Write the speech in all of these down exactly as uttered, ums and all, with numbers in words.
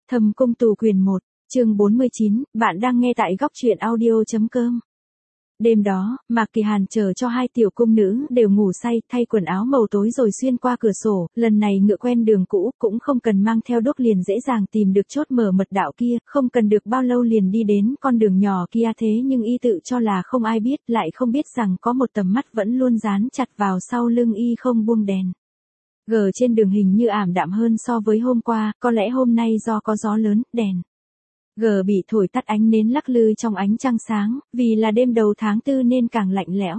Thâm cung tù quyền một, chương bốn mươi chín, bạn đang nghe tại góc truyện audio.com. Đêm đó, Mạc Kỳ Hàn chờ cho hai tiểu cung nữ đều ngủ say, thay quần áo màu tối rồi xuyên qua cửa sổ, lần này ngựa quen đường cũ, cũng không cần mang theo đuốc liền dễ dàng tìm được chốt mở mật đạo kia, không cần được bao lâu liền đi đến con đường nhỏ kia thế nhưng y tự cho là không ai biết, lại không biết rằng có một tầm mắt vẫn luôn dán chặt vào sau lưng y không buông đèn. Gờ trên đường hình như ảm đạm hơn so với hôm qua, có lẽ hôm nay do có gió lớn, đèn Gờ bị thổi tắt ánh nến lắc lư trong ánh trăng sáng, vì là đêm đầu tháng tư nên càng lạnh lẽo.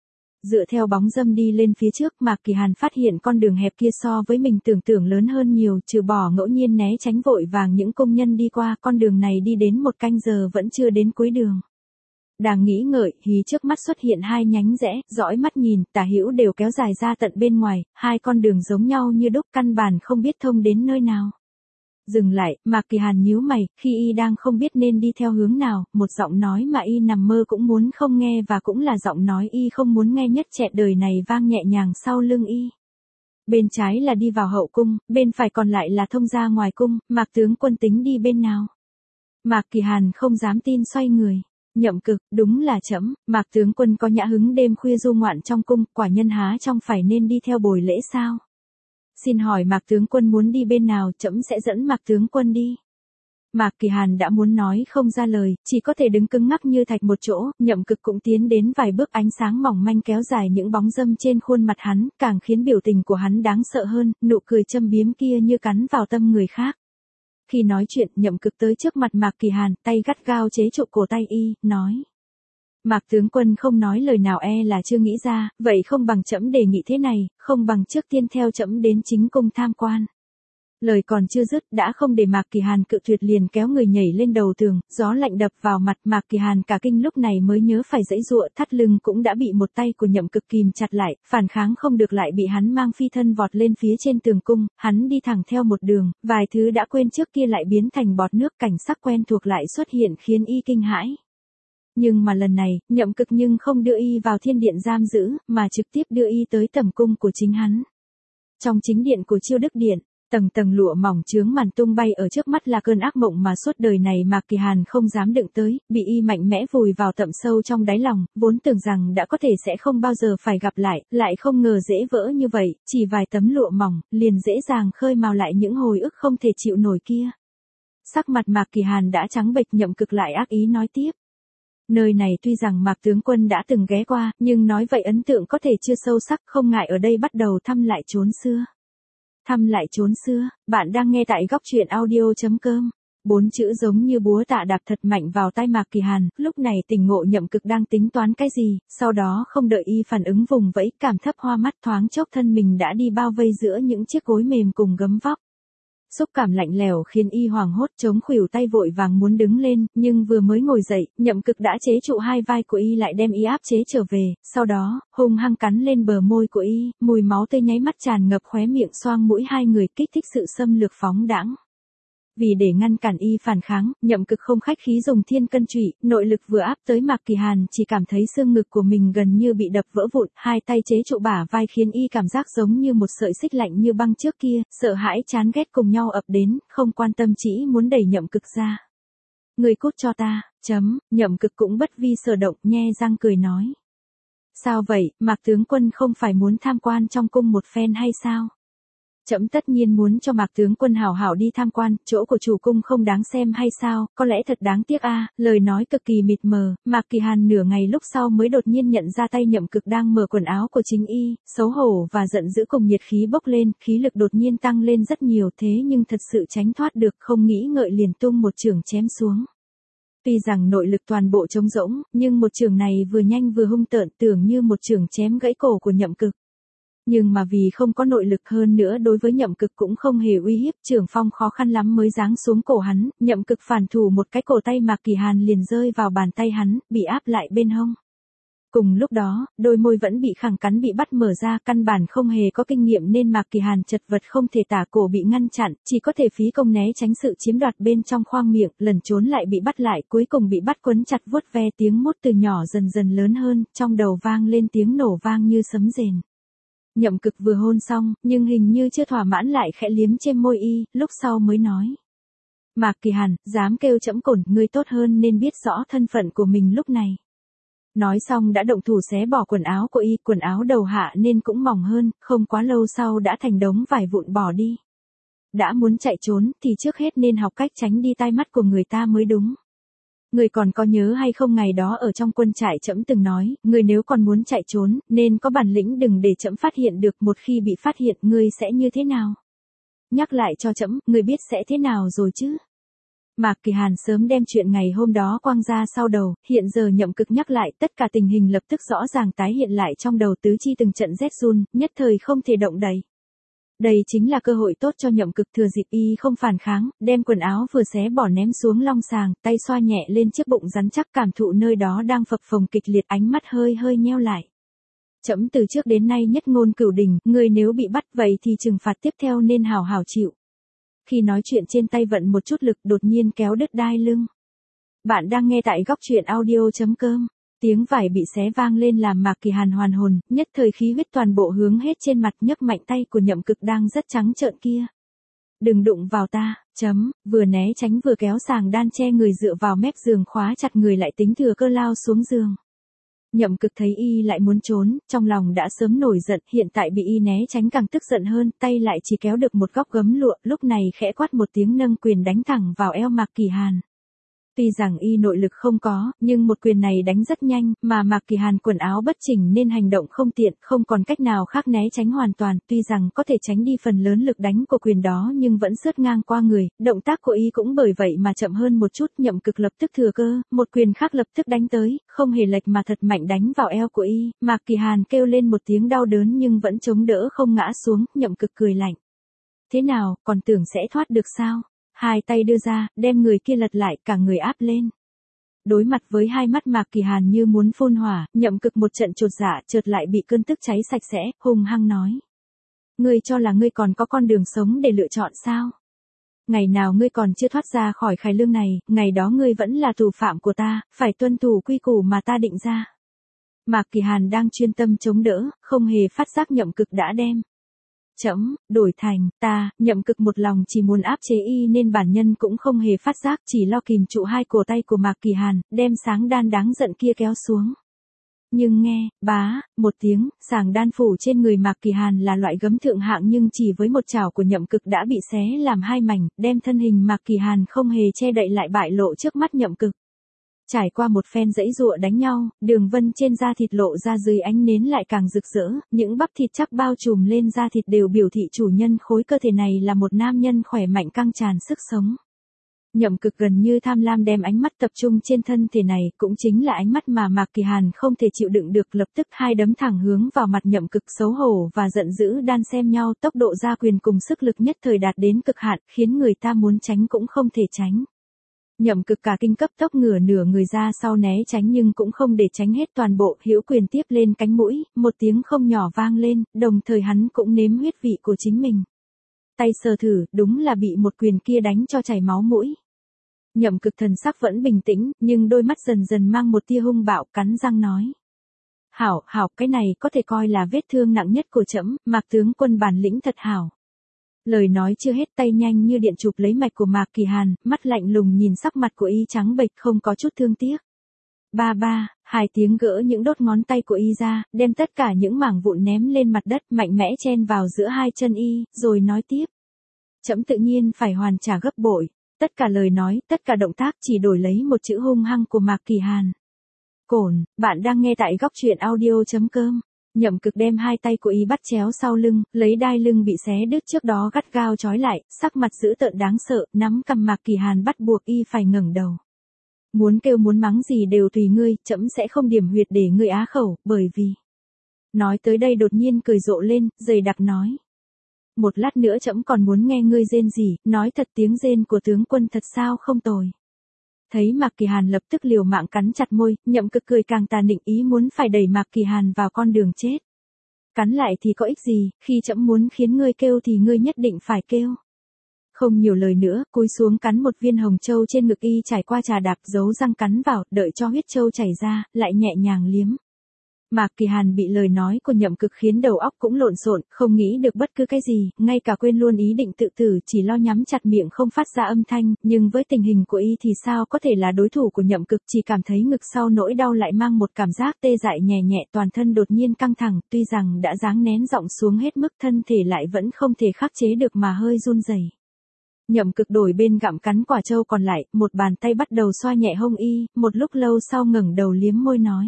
Dựa theo bóng dâm đi lên phía trước, Mạc Kỳ Hàn phát hiện con đường hẹp kia so với mình tưởng tượng lớn hơn nhiều, trừ bỏ ngẫu nhiên né tránh vội vàng những công nhân đi qua, con đường này đi đến một canh giờ vẫn chưa đến cuối đường. Đang nghĩ ngợi, hí trước mắt xuất hiện hai nhánh rẽ, dõi mắt nhìn, tả hữu đều kéo dài ra tận bên ngoài, hai con đường giống nhau như đúc, căn bản không biết thông đến nơi nào. Dừng lại, Mạc Kỳ Hàn nhíu mày, khi y đang không biết nên đi theo hướng nào, một giọng nói mà y nằm mơ cũng muốn không nghe và cũng là giọng nói y không muốn nghe nhất trẹt đời này vang nhẹ nhàng sau lưng y. Bên trái là đi vào hậu cung, bên phải còn lại là thông ra ngoài cung, Mạc tướng quân tính đi bên nào? Mạc Kỳ Hàn không dám tin xoay người. Nhậm Cực, đúng là trẫm, Mạc tướng quân có nhã hứng đêm khuya du ngoạn trong cung, quả nhân há trong phải nên đi theo bồi lễ sao? Xin hỏi Mạc tướng quân muốn đi bên nào, trẫm sẽ dẫn Mạc tướng quân đi. Mạc Kỳ Hàn đã muốn nói không ra lời, chỉ có thể đứng cứng ngắc như thạch một chỗ, Nhậm Cực cũng tiến đến vài bước, ánh sáng mỏng manh kéo dài những bóng dâm trên khuôn mặt hắn, càng khiến biểu tình của hắn đáng sợ hơn, nụ cười châm biếm kia như cắn vào tâm người khác. Khi nói chuyện, Nhậm Cực tới trước mặt Mạc Kỳ Hàn, tay gắt gao chế trụ cổ tay y, nói. Mạc tướng quân không nói lời nào e là chưa nghĩ ra, vậy không bằng trẫm đề nghị thế này, không bằng trước tiên theo trẫm đến chính cung tham quan. Lời còn chưa dứt, đã không để Mạc Kỳ Hàn cự tuyệt liền kéo người nhảy lên đầu tường, gió lạnh đập vào mặt, Mạc Kỳ Hàn cả kinh lúc này mới nhớ phải giãy giụa, thắt lưng cũng đã bị một tay của Nhậm Cực kìm chặt lại, phản kháng không được lại bị hắn mang phi thân vọt lên phía trên tường cung, hắn đi thẳng theo một đường, vài thứ đã quên trước kia lại biến thành bọt nước, cảnh sắc quen thuộc lại xuất hiện khiến y kinh hãi. Nhưng mà lần này, Nhậm Cực nhưng không đưa y vào thiên điện giam giữ, mà trực tiếp đưa y tới tẩm cung của chính hắn. Trong chính điện của Chiêu Đức Điện, tầng tầng lụa mỏng chướng màn tung bay ở trước mắt là cơn ác mộng mà suốt đời này Mạc Kỳ Hàn không dám đựng tới, bị y mạnh mẽ vùi vào tận sâu trong đáy lòng, vốn tưởng rằng đã có thể sẽ không bao giờ phải gặp lại, lại không ngờ dễ vỡ như vậy, chỉ vài tấm lụa mỏng, liền dễ dàng khơi mào lại những hồi ức không thể chịu nổi kia. Sắc mặt Mạc Kỳ Hàn đã trắng bệch, Nhậm Cực lại ác ý nói tiếp. Nơi này tuy rằng Mạc tướng quân đã từng ghé qua, nhưng nói vậy ấn tượng có thể chưa sâu sắc, không ngại ở đây bắt đầu thăm lại chốn xưa. Thăm lại chốn xưa, bạn đang nghe tại góc truyện audio.com. Bốn chữ giống như búa tạ đạp thật mạnh vào tai Mạc Kỳ Hàn, lúc này tỉnh ngộ Nhậm Cực đang tính toán cái gì, sau đó không đợi y phản ứng vùng vẫy, cảm thấp hoa mắt, thoáng chốc thân mình đã đi bao vây giữa những chiếc gối mềm cùng gấm vóc. Xúc cảm lạnh lẽo khiến y hoảng hốt, chống khuỷu tay vội vàng muốn đứng lên, nhưng vừa mới ngồi dậy, Nhậm Cực đã chế trụ hai vai của y lại đem y áp chế trở về, sau đó, hung hăng cắn lên bờ môi của y, mùi máu tươi nháy mắt tràn ngập khóe miệng, xoang mũi hai người, kích thích sự xâm lược phóng đãng. Vì để ngăn cản y phản kháng, Nhậm Cực không khách khí dùng thiên cân trụy, nội lực vừa áp tới Mạc Kỳ Hàn chỉ cảm thấy xương ngực của mình gần như bị đập vỡ vụn, hai tay chế trụ bả vai khiến y cảm giác giống như một sợi xích lạnh như băng trước kia, sợ hãi chán ghét cùng nhau ập đến, không quan tâm chỉ muốn đẩy Nhậm Cực ra. Người cút cho ta, chấm, Nhậm Cực cũng bất vi sở động, nhe răng cười nói. Sao vậy, Mạc tướng quân không phải muốn tham quan trong cung một phen hay sao? Trẫm tất nhiên muốn cho Mạc tướng quân hảo hảo đi tham quan, chỗ của chủ cung không đáng xem hay sao, có lẽ thật đáng tiếc a. Lời nói cực kỳ mịt mờ, Mạc Kỳ Hàn nửa ngày lúc sau mới đột nhiên nhận ra tay Nhậm Cực đang mở quần áo của chính y, xấu hổ và giận dữ cùng nhiệt khí bốc lên, khí lực đột nhiên tăng lên rất nhiều, thế nhưng thật sự tránh thoát được, không nghĩ ngợi liền tung một chưởng chém xuống. Tuy rằng nội lực toàn bộ trống rỗng, nhưng một chưởng này vừa nhanh vừa hung tợn, tưởng như một chưởng chém gãy cổ của Nhậm Cực. Nhưng mà vì không có nội lực, hơn nữa đối với Nhậm Cực cũng không hề uy hiếp, Trường Phong khó khăn lắm mới giáng xuống cổ hắn, Nhậm Cực phản thủ một cái, cổ tay Mạc Kỳ Hàn liền rơi vào bàn tay hắn, bị áp lại bên hông. Cùng lúc đó, đôi môi vẫn bị khẳng cắn bị bắt mở ra, căn bản không hề có kinh nghiệm nên Mạc Kỳ Hàn chật vật không thể tả, cổ bị ngăn chặn, chỉ có thể phí công né tránh sự chiếm đoạt bên trong khoang miệng, lần trốn lại bị bắt lại, cuối cùng bị bắt quấn chặt vuốt ve, tiếng mút từ nhỏ dần dần lớn hơn, trong đầu vang lên tiếng nổ vang như sấm rền. Nhậm Cực vừa hôn xong, nhưng hình như chưa thỏa mãn lại khẽ liếm trên môi y, lúc sau mới nói. Mạc Kỳ Hàn, dám kêu trẫm cổn, ngươi tốt hơn nên biết rõ thân phận của mình lúc này. Nói xong đã động thủ xé bỏ quần áo của y, quần áo đầu hạ nên cũng mỏng hơn, không quá lâu sau đã thành đống vải vụn bỏ đi. Đã muốn chạy trốn thì trước hết nên học cách tránh đi tai mắt của người ta mới đúng. Người còn có nhớ hay không, ngày đó ở trong quân trại trẫm từng nói, người nếu còn muốn chạy trốn, nên có bản lĩnh đừng để trẫm phát hiện được, một khi bị phát hiện ngươi sẽ như thế nào? Nhắc lại cho trẫm, ngươi biết sẽ thế nào rồi chứ? Mạc Kỳ Hàn sớm đem chuyện ngày hôm đó quăng ra sau đầu, hiện giờ Nhậm Cực nhắc lại, tất cả tình hình lập tức rõ ràng tái hiện lại trong đầu, tứ chi từng trận rét run, nhất thời không thể động đậy. Đây chính là cơ hội tốt cho Nhậm Cực, thừa dịp y không phản kháng, đem quần áo vừa xé bỏ ném xuống long sàng, tay xoa nhẹ lên chiếc bụng rắn chắc, cảm thụ nơi đó đang phập phồng kịch liệt, ánh mắt hơi hơi nheo lại. Trẫm từ trước đến nay nhất ngôn cửu đình, ngươi nếu bị bắt vậy thì trừng phạt tiếp theo nên hảo hảo chịu. Khi nói chuyện trên tay vận một chút lực, đột nhiên kéo đứt đai lưng. Bạn đang nghe tại góc truyện audio chấm com. Tiếng vải bị xé vang lên làm Mạc Kỳ Hàn hoàn hồn, nhất thời khí huyết toàn bộ hướng hết trên mặt, nhấc mạnh tay của Nhậm Cực đang rất trắng trợn kia. Đừng đụng vào ta, chấm, vừa né tránh vừa kéo sàng đan che người dựa vào mép giường khóa chặt người lại tính thừa cơ lao xuống giường. Nhậm Cực thấy y lại muốn trốn, trong lòng đã sớm nổi giận, hiện tại bị y né tránh càng tức giận hơn, tay lại chỉ kéo được một góc gấm lụa, lúc này khẽ quát một tiếng nâng quyền đánh thẳng vào eo Mạc Kỳ Hàn. Tuy rằng y nội lực không có, nhưng một quyền này đánh rất nhanh, mà Mạc Kỳ Hàn quần áo bất chỉnh nên hành động không tiện, không còn cách nào khác né tránh hoàn toàn, tuy rằng có thể tránh đi phần lớn lực đánh của quyền đó nhưng vẫn sướt ngang qua người, động tác của y cũng bởi vậy mà chậm hơn một chút. Nhậm Cực lập tức thừa cơ, một quyền khác lập tức đánh tới, không hề lệch mà thật mạnh đánh vào eo của y, Mạc Kỳ Hàn kêu lên một tiếng đau đớn nhưng vẫn chống đỡ không ngã xuống. Nhậm Cực cười lạnh. Thế nào, còn tưởng sẽ thoát được sao? Hai tay đưa ra, đem người kia lật lại, cả người áp lên. Đối mặt với hai mắt Mạc Kỳ Hàn như muốn phun hỏa, Nhậm Cực một trận chột dạ, chợt lại bị cơn tức cháy sạch sẽ, hung hăng nói. Ngươi cho là ngươi còn có con đường sống để lựa chọn sao? Ngày nào ngươi còn chưa thoát ra khỏi khải lương này, ngày đó ngươi vẫn là tù phạm của ta, phải tuân thủ quy củ mà ta định ra. Mạc Kỳ Hàn đang chuyên tâm chống đỡ, không hề phát giác Nhậm Cực đã đem trẫm đổi thành ta. Nhậm Cực một lòng chỉ muốn áp chế y nên bản nhân cũng không hề phát giác, chỉ lo kìm trụ hai cổ tay của Mạc Kỳ Hàn, đem sáng đan đáng giận kia kéo xuống. Nhưng nghe, bá, một tiếng, sàng đan phủ trên người Mạc Kỳ Hàn là loại gấm thượng hạng nhưng chỉ với một chảo của Nhậm Cực đã bị xé làm hai mảnh, đem thân hình Mạc Kỳ Hàn không hề che đậy lại bại lộ trước mắt Nhậm Cực. Trải qua một phen dãy dụa đánh nhau, đường vân trên da thịt lộ ra dưới ánh nến lại càng rực rỡ, những bắp thịt chắc bao trùm lên da thịt đều biểu thị chủ nhân khối cơ thể này là một nam nhân khỏe mạnh căng tràn sức sống. Nhậm Cực gần như tham lam đem ánh mắt tập trung trên thân thể này, cũng chính là ánh mắt mà Mạc Kỳ Hàn không thể chịu đựng được, lập tức hai đấm thẳng hướng vào mặt Nhậm Cực, xấu hổ và giận dữ đan xen nhau, tốc độ ra quyền cùng sức lực nhất thời đạt đến cực hạn, khiến người ta muốn tránh cũng không thể tránh. Nhậm Cực cả kinh cấp tốc ngửa nửa người ra sau né tránh nhưng cũng không để tránh hết toàn bộ, hữu quyền tiếp lên cánh mũi, một tiếng không nhỏ vang lên, đồng thời hắn cũng nếm huyết vị của chính mình. Tay sờ thử, đúng là bị một quyền kia đánh cho chảy máu mũi. Nhậm Cực thần sắc vẫn bình tĩnh, nhưng đôi mắt dần dần mang một tia hung bạo, cắn răng nói. Hảo, hảo, cái này có thể coi là vết thương nặng nhất của trẫm, Mạc tướng quân bản lĩnh thật hảo. Lời nói chưa hết, tay nhanh như điện chụp lấy mạch của Mạc Kỳ Hàn, mắt lạnh lùng nhìn sắc mặt của y trắng bệch không có chút thương tiếc. Ba ba, hai tiếng gỡ những đốt ngón tay của y ra, đem tất cả những mảng vụn ném lên mặt đất, mạnh mẽ chen vào giữa hai chân y, rồi nói tiếp. Trẫm tự nhiên phải hoàn trả gấp bội. Tất cả lời nói, tất cả động tác chỉ đổi lấy một chữ hung hăng của Mạc Kỳ Hàn. Cổn, bạn đang nghe tại góc truyện audio chấm com. Nhậm Cực đem hai tay của y bắt chéo sau lưng, lấy đai lưng bị xé đứt trước đó gắt gao trói lại, sắc mặt dữ tợn đáng sợ, nắm cầm Mạc Kỳ Hàn bắt buộc y phải ngẩng đầu. Muốn kêu muốn mắng gì đều tùy ngươi, trẫm sẽ không điểm huyệt để ngươi á khẩu, bởi vì... Nói tới đây đột nhiên cười rộ lên, dày đặc nói. Một lát nữa trẫm còn muốn nghe ngươi rên gì, nói thật tiếng rên của tướng quân thật sao không tồi. Thấy Mạc Kỳ Hàn lập tức liều mạng cắn chặt môi, Nhậm Cực cười càng tà nịnh, ý muốn phải đẩy Mạc Kỳ Hàn vào con đường chết. Cắn lại thì có ích gì, khi trẫm muốn khiến ngươi kêu thì ngươi nhất định phải kêu. Không nhiều lời nữa, cúi xuống cắn một viên hồng châu trên ngực y, trải qua trà đạp, giấu răng cắn vào, đợi cho huyết châu chảy ra, lại nhẹ nhàng liếm. Mạc Kỳ Hàn bị lời nói của Nhậm Cực khiến đầu óc cũng lộn xộn, không nghĩ được bất cứ cái gì, ngay cả quên luôn ý định tự tử, chỉ lo nhắm chặt miệng không phát ra âm thanh, nhưng với tình hình của y thì sao có thể là đối thủ của Nhậm Cực, chỉ cảm thấy ngực sau nỗi đau lại mang một cảm giác tê dại nhẹ nhẹ, toàn thân đột nhiên căng thẳng, tuy rằng đã giáng nén giọng xuống hết mức, thân thể lại vẫn không thể khắc chế được mà hơi run rẩy. Nhậm Cực đổi bên gặm cắn quả trâu còn lại, một bàn tay bắt đầu xoa nhẹ hông y, một lúc lâu sau ngẩng đầu liếm môi nói.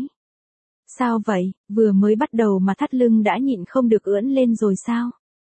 Sao vậy, vừa mới bắt đầu mà thắt lưng đã nhịn không được ưỡn lên rồi sao?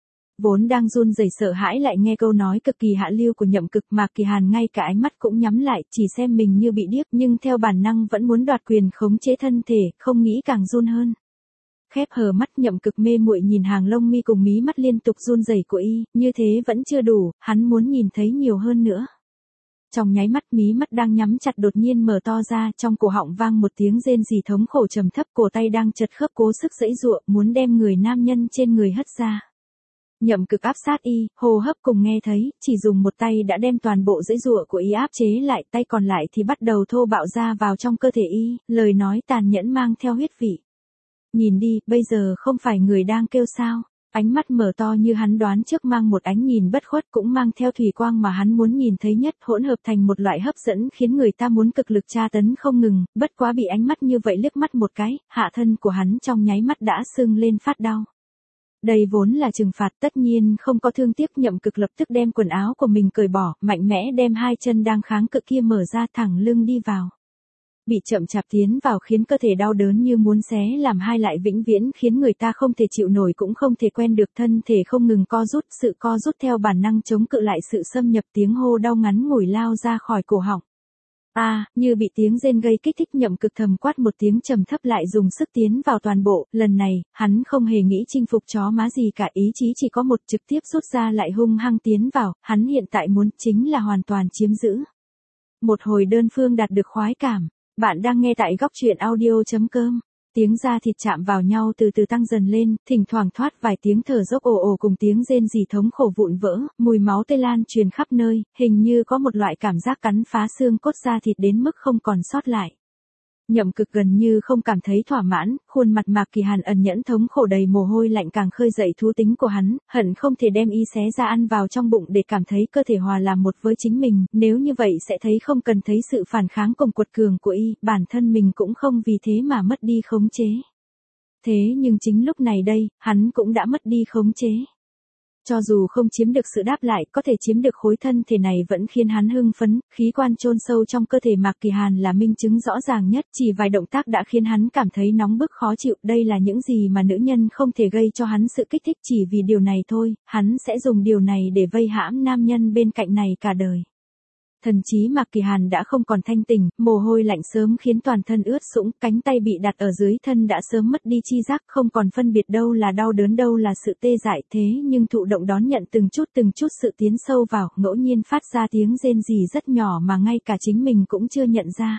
Vốn đang run rẩy sợ hãi lại nghe câu nói cực kỳ hạ lưu của Nhậm Cực, Mạc Kỳ Hàn ngay cả ánh mắt cũng nhắm lại, chỉ xem mình như bị điếc, nhưng theo bản năng vẫn muốn đoạt quyền khống chế thân thể, không nghĩ càng run hơn. Khép hờ mắt, Nhậm Cực mê muội nhìn hàng lông mi cùng mí mắt liên tục run rẩy của y, như thế vẫn chưa đủ, hắn muốn nhìn thấy nhiều hơn nữa. Trong nháy mắt, mí mắt đang nhắm chặt đột nhiên mở to ra, trong cổ họng vang một tiếng rên rỉ thống khổ trầm thấp, cổ tay đang chật khớp cố sức giãy giụa, muốn đem người nam nhân trên người hất ra. Nhậm Cực áp sát y, hô hấp cùng nghe thấy, chỉ dùng một tay đã đem toàn bộ giãy giụa của y áp chế lại, tay còn lại thì bắt đầu thô bạo ra vào trong cơ thể y, lời nói tàn nhẫn mang theo huyết vị. Nhìn đi, bây giờ không phải người đang kêu sao? Ánh mắt mở to như hắn đoán trước, mang một ánh nhìn bất khuất, cũng mang theo thủy quang mà hắn muốn nhìn thấy nhất, hỗn hợp thành một loại hấp dẫn khiến người ta muốn cực lực tra tấn không ngừng, bất quá bị ánh mắt như vậy liếc mắt một cái, hạ thân của hắn trong nháy mắt đã sưng lên phát đau. Đây vốn là trừng phạt, tất nhiên không có thương tiếc. Nhậm Cực lập tức đem quần áo của mình cởi bỏ, mạnh mẽ đem hai chân đang kháng cự kia mở ra, thẳng lưng đi vào. Bị chậm chạp tiến vào khiến cơ thể đau đớn như muốn xé làm hai lại vĩnh viễn, khiến người ta không thể chịu nổi cũng không thể quen được, thân thể không ngừng co rút, sự co rút theo bản năng chống cự lại sự xâm nhập, tiếng hô đau ngắn ngủi lao ra khỏi cổ họng. A, à, như bị tiếng rên gây kích thích, Nhậm Cực thầm quát một tiếng trầm thấp lại dùng sức tiến vào toàn bộ, lần này, hắn không hề nghĩ chinh phục chó má gì cả, ý chí chỉ có một, trực tiếp rút ra lại hung hăng tiến vào, hắn hiện tại muốn chính là hoàn toàn chiếm giữ. Một hồi đơn phương đạt được khoái cảm. Bạn đang nghe tại góc truyện audio chấm com. Tiếng da thịt chạm vào nhau từ từ tăng dần lên, thỉnh thoảng thoát vài tiếng thở dốc ồ ồ cùng tiếng rên rỉ thống khổ vụn vỡ, mùi máu tươi lan truyền khắp nơi, hình như có một loại cảm giác cắn phá xương cốt da thịt đến mức không còn sót lại. Nhậm Cực gần như không cảm thấy thỏa mãn, khuôn mặt Mạc Kỳ Hàn ẩn nhẫn thống khổ đầy mồ hôi lạnh càng khơi dậy thú tính của hắn, hận không thể đem y xé ra ăn vào trong bụng để cảm thấy cơ thể hòa làm một với chính mình, nếu như vậy sẽ thấy không cần thấy sự phản kháng cùng quật cường của y, bản thân mình cũng không vì thế mà mất đi khống chế. Thế nhưng chính lúc này đây, hắn cũng đã mất đi khống chế. Cho dù không chiếm được sự đáp lại, có thể chiếm được khối thân thể này vẫn khiến hắn hưng phấn, khí quan chôn sâu trong cơ thể Mạc Kỳ Hàn là minh chứng rõ ràng nhất, chỉ vài động tác đã khiến hắn cảm thấy nóng bức khó chịu, đây là những gì mà nữ nhân không thể gây cho hắn sự kích thích, chỉ vì điều này thôi, hắn sẽ dùng điều này để vây hãm nam nhân bên cạnh này cả đời. Thần trí Mạc Kỳ Hàn đã không còn thanh tỉnh, mồ hôi lạnh sớm khiến toàn thân ướt sũng, cánh tay bị đặt ở dưới thân đã sớm mất đi chi giác, không còn phân biệt đâu là đau đớn đâu là sự tê dại, thế nhưng thụ động đón nhận từng chút từng chút sự tiến sâu vào, ngẫu nhiên phát ra tiếng rên rỉ rất nhỏ mà ngay cả chính mình cũng chưa nhận ra.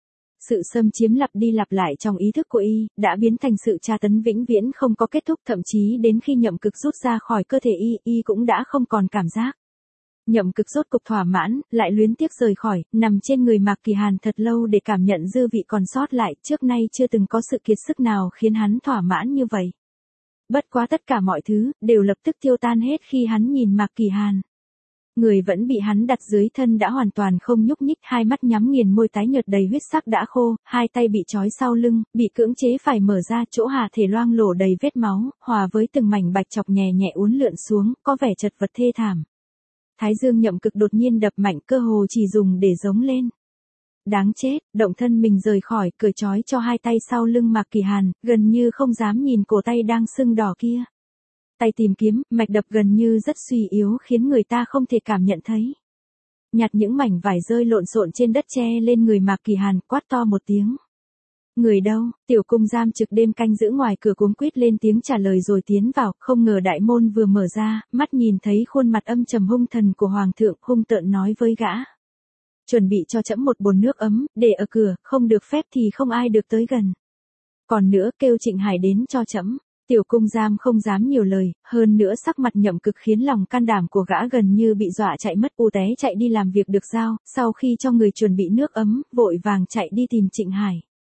Sự xâm chiếm lặp đi lặp lại trong ý thức của y, đã biến thành sự tra tấn vĩnh viễn không có kết thúc, thậm chí đến khi Nhậm Cực rút ra khỏi cơ thể y, y cũng đã không còn cảm giác. Nhậm Cực rốt cục thỏa mãn, lại luyến tiếc rời khỏi, nằm trên người Mạc Kỳ Hàn thật lâu để cảm nhận dư vị còn sót lại, trước nay chưa từng có sự kiệt sức nào khiến hắn thỏa mãn như vậy. Bất quá tất cả mọi thứ, đều lập tức tiêu tan hết khi hắn nhìn Mạc Kỳ Hàn. Người vẫn bị hắn đặt dưới thân đã hoàn toàn không nhúc nhích, hai mắt nhắm nghiền, môi tái nhợt đầy huyết sắc đã khô, hai tay bị trói sau lưng, bị cưỡng chế phải mở ra, chỗ hạ thể loang lổ đầy vết máu, hòa với từng mảnh bạch chọc nhẹ nhẹ uốn lượn xuống, có vẻ chật vật thê thảm. Thái dương Nhậm Cực đột nhiên đập mạnh, cơ hồ chỉ dùng để giống lên. Đáng chết, động thân mình rời khỏi, cởi trói cho hai tay sau lưng Mạc Kỳ Hàn, gần như không dám nhìn cổ tay đang sưng đỏ kia. Tay tìm kiếm, mạch đập gần như rất suy yếu khiến người ta không thể cảm nhận thấy. Nhặt những mảnh vải rơi lộn xộn trên đất che lên người Mạc Kỳ Hàn, quát to một tiếng. Người đâu? Tiểu cung giam trực đêm canh giữ ngoài cửa cuống quýt lên tiếng trả lời rồi tiến vào, không ngờ đại môn vừa mở ra, mắt nhìn thấy khuôn mặt âm trầm hung thần của hoàng thượng, hung tợn nói với gã. Chuẩn bị cho trẫm một bồn nước ấm, để ở cửa, không được phép thì không ai được tới gần. Còn nữa kêu Trịnh Hải đến cho trẫm. Tiểu cung giam không dám nhiều lời, hơn nữa sắc mặt Nhậm Cực khiến lòng can đảm của gã gần như bị dọa chạy mất, u té chạy đi làm việc được giao, sau khi cho người chuẩn bị nước ấm, vội vàng chạy đi tìm Trịnh Hải.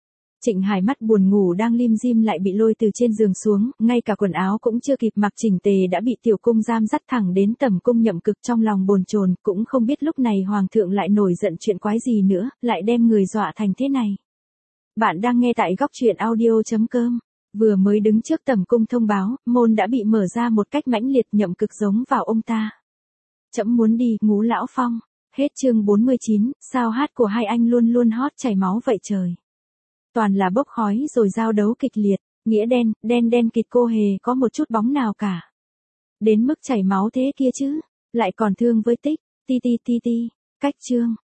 Trịnh Hải mắt buồn ngủ đang lim dim lại bị lôi từ trên giường xuống, ngay cả quần áo cũng chưa kịp mặc chỉnh tề đã bị tiểu cung giam dắt thẳng đến tẩm cung Nhậm Cực, trong lòng bồn chồn, cũng không biết lúc này hoàng thượng lại nổi giận chuyện quái gì nữa, lại đem người dọa thành thế này. Bạn đang nghe tại góc truyện audio chấm com. Vừa mới đứng trước tẩm cung thông báo, môn đã bị mở ra một cách mãnh liệt, Nhậm Cực giống vào ông ta. Trẫm muốn đi, Ngũ lão phong. Hết chương bốn mươi chín, sao hát của hai anh luôn luôn hot chảy máu vậy trời. Toàn là bốc khói rồi giao đấu kịch liệt, nghĩa đen, đen đen kịt, cô hề có một chút bóng nào cả. Đến mức chảy máu thế kia chứ, lại còn thương với tích, ti ti ti ti, cách chương.